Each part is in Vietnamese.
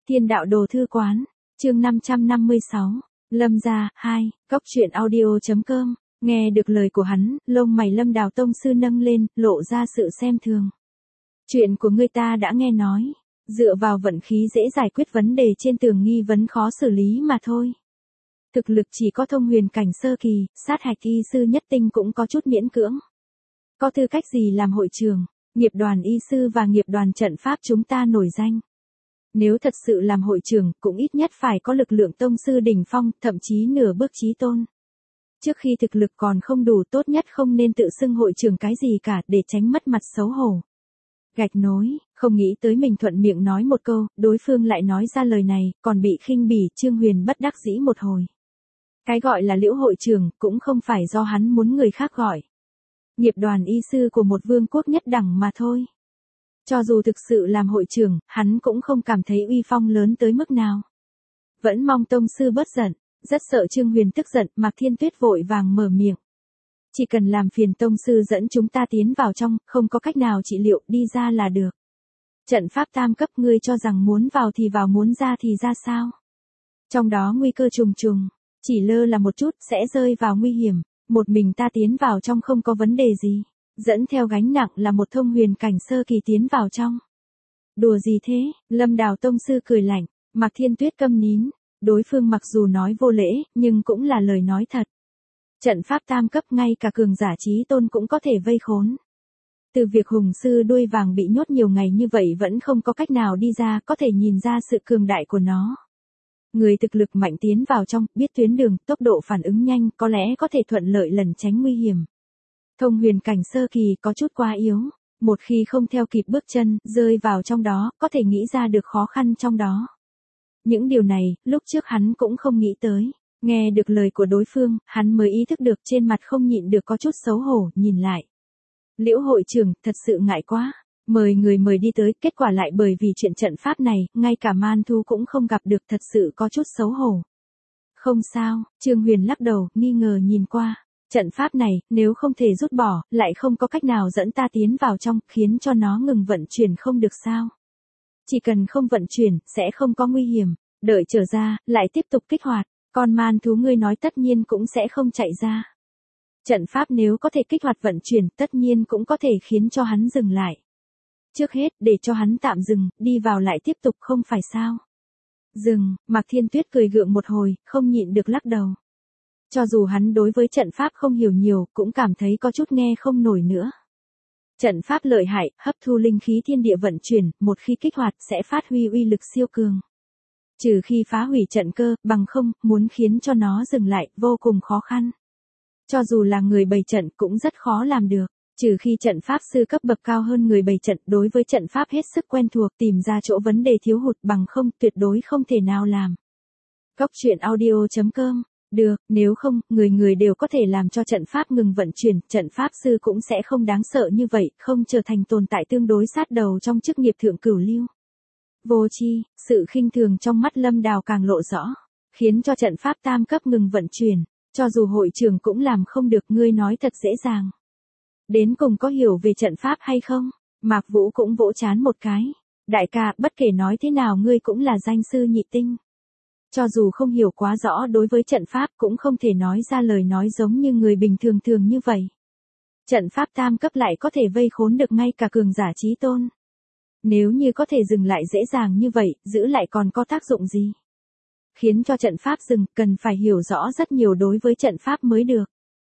Thiên đạo đồ thư quán, chương 556, Lâm gia, 2, cốc truyện audio.com, nghe được lời của hắn, lông mày Lâm Đào tông sư nâng lên, lộ ra sự xem thường. Chuyện của ngươi ta đã nghe nói, dựa vào vận khí dễ giải quyết vấn đề trên tường nghi vấn khó xử lý mà thôi. Thực lực chỉ có thông huyền cảnh sơ kỳ, sát hạch y sư nhất tinh cũng có chút miễn cưỡng. Có tư cách gì làm hội trưởng, nghiệp đoàn y sư và nghiệp đoàn trận pháp chúng ta nổi danh. Nếu thật sự làm hội trưởng, cũng ít nhất phải có lực lượng tông sư đỉnh phong, thậm chí nửa bước chí tôn. Trước khi thực lực còn không đủ, tốt nhất không nên tự xưng hội trưởng cái gì cả, để tránh mất mặt xấu hổ. Gạch nối, không nghĩ tới mình thuận miệng nói một câu, đối phương lại nói ra lời này, còn bị khinh bỉ. Trương Huyền bất đắc dĩ một hồi. Cái gọi là Liễu hội trưởng, cũng không phải do hắn muốn người khác gọi. Nghiệp đoàn y sư của một vương quốc nhất đẳng mà thôi. Cho dù thực sự làm hội trưởng, hắn cũng không cảm thấy uy phong lớn tới mức nào. Vẫn mong tông sư bớt giận, rất sợ Trương Huyền tức giận. Mạc Thiên Tuyết vội vàng mở miệng. Chỉ cần làm phiền tông sư dẫn chúng ta tiến vào trong, không có cách nào trị liệu, đi ra là được. Trận pháp tam cấp, ngươi cho rằng muốn vào thì vào, muốn ra thì ra sao? Trong đó nguy cơ trùng trùng, chỉ lơ là một chút sẽ rơi vào nguy hiểm. Một mình ta tiến vào trong không có vấn đề gì. Dẫn theo gánh nặng là một thông huyền cảnh sơ kỳ tiến vào trong. Đùa gì thế? Lâm Đào tông sư cười lạnh. Mạc Thiên Tuyết câm nín. Đối phương mặc dù nói vô lễ, nhưng cũng là lời nói thật. Trận pháp tam cấp ngay cả cường giả chí tôn cũng có thể vây khốn. Từ việc hùng sư đuôi vàng bị nhốt nhiều ngày như vậy vẫn không có cách nào đi ra, có thể nhìn ra sự cường đại của nó. Người thực lực mạnh tiến vào trong, biết tuyến đường, tốc độ phản ứng nhanh, có lẽ có thể thuận lợi lẩn tránh nguy hiểm. Thông huyền cảnh sơ kỳ có chút quá yếu, một khi không theo kịp bước chân, rơi vào trong đó, có thể nghĩ ra được khó khăn trong đó. Những điều này, lúc trước hắn cũng không nghĩ tới. Nghe được lời của đối phương, hắn mới ý thức được, trên mặt không nhịn được có chút xấu hổ, nhìn lại. Liễu hội trưởng, thật sự ngại quá. Mời người mời đi tới, kết quả lại bởi vì chuyện trận pháp này, ngay cả man thu cũng không gặp được, thật sự có chút xấu hổ. Không sao, Trương Huyền lắc đầu, nghi ngờ nhìn qua. Trận pháp này, nếu không thể rút bỏ, lại không có cách nào dẫn ta tiến vào trong, khiến cho nó ngừng vận chuyển không được sao. Chỉ cần không vận chuyển, sẽ không có nguy hiểm. Đợi trở ra, lại tiếp tục kích hoạt. Con man thú ngươi nói tất nhiên cũng sẽ không chạy ra. Trận pháp nếu có thể kích hoạt vận chuyển, tất nhiên cũng có thể khiến cho hắn dừng lại. Trước hết, để cho hắn tạm dừng, đi vào lại tiếp tục, không phải sao. Dừng, Mạc Thiên Tuyết cười gượng một hồi, không nhịn được lắc đầu. Cho dù hắn đối với trận pháp không hiểu nhiều, cũng cảm thấy có chút nghe không nổi nữa. Trận pháp lợi hại, hấp thu linh khí thiên địa vận chuyển, một khi kích hoạt sẽ phát huy uy lực siêu cường. Trừ khi phá hủy trận cơ, bằng không, muốn khiến cho nó dừng lại, vô cùng khó khăn. Cho dù là người bày trận cũng rất khó làm được. Trừ khi trận pháp sư cấp bậc cao hơn người bày trận, đối với trận pháp hết sức quen thuộc, tìm ra chỗ vấn đề thiếu hụt, bằng không, tuyệt đối không thể nào làm. Cốc truyện audio.com. Được, nếu không, người đều có thể làm cho trận pháp ngừng vận chuyển, trận pháp sư cũng sẽ không đáng sợ như vậy, không trở thành tồn tại tương đối sát đầu trong chức nghiệp thượng cửu lưu. Vô chi, sự khinh thường trong mắt Lâm Đào càng lộ rõ, khiến cho trận pháp tam cấp ngừng vận chuyển, cho dù hội trưởng cũng làm không được, ngươi nói thật dễ dàng. Đến cùng có hiểu về trận pháp hay không? Mạc Vũ cũng vỗ trán một cái. Đại ca, bất kể nói thế nào ngươi cũng là danh sư nhị tinh. Cho dù không hiểu quá rõ đối với trận pháp, cũng không thể nói ra lời nói giống như người bình thường thường như vậy. Trận pháp tam cấp lại có thể vây khốn được ngay cả cường giả chí tôn. Nếu như có thể dừng lại dễ dàng như vậy, giữ lại còn có tác dụng gì? Khiến cho trận pháp dừng, cần phải hiểu rõ rất nhiều đối với trận pháp mới được.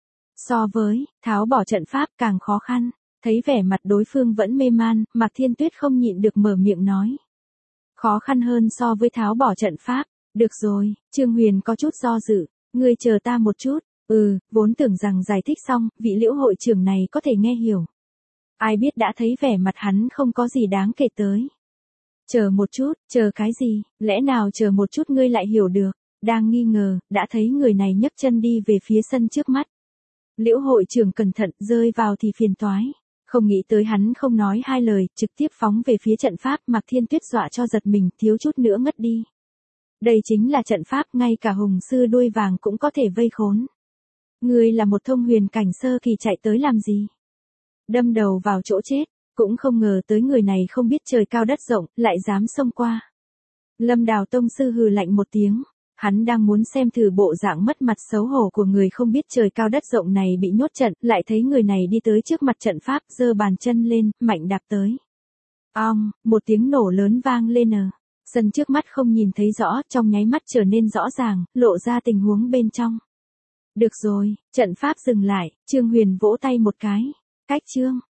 So với, tháo bỏ trận pháp càng khó khăn. Thấy vẻ mặt đối phương vẫn mê man, Mạc Thiên Tuyết không nhịn được mở miệng nói. Khó khăn hơn so với tháo bỏ trận pháp. Được rồi, Trương Huyền có chút do dự. Ngươi chờ ta một chút. Vốn tưởng rằng giải thích xong, vị Liễu hội trưởng này có thể nghe hiểu. Ai biết đã thấy vẻ mặt hắn không có gì đáng kể tới. Chờ một chút, chờ cái gì, lẽ nào chờ một chút ngươi lại hiểu được. Đang nghi ngờ, đã thấy người này nhấc chân đi về phía sân trước mắt. Liễu hội trưởng cẩn thận, rơi vào thì phiền toái. Không nghĩ tới hắn không nói hai lời, trực tiếp phóng về phía trận pháp. Mạc Thiên Tuyết dọa cho giật mình, thiếu chút nữa ngất đi. Đây chính là trận pháp, ngay cả hùng sư đuôi vàng cũng có thể vây khốn. Ngươi là một thông huyền cảnh sơ kỳ chạy tới làm gì? Đâm đầu vào chỗ chết, cũng không ngờ tới người này không biết trời cao đất rộng, lại dám xông qua. Lâm Đào tông sư hừ lạnh một tiếng. Hắn đang muốn xem thử bộ dạng mất mặt xấu hổ của người không biết trời cao đất rộng này bị nhốt trận, lại thấy người này đi tới trước mặt trận pháp, giơ bàn chân lên, mạnh đạp tới. Ong, một tiếng nổ lớn vang lên sân trước mắt không nhìn thấy rõ, trong nháy mắt trở nên rõ ràng, lộ ra tình huống bên trong. Được rồi, trận pháp dừng lại, Trương Huyền vỗ tay một cái. Cách chương.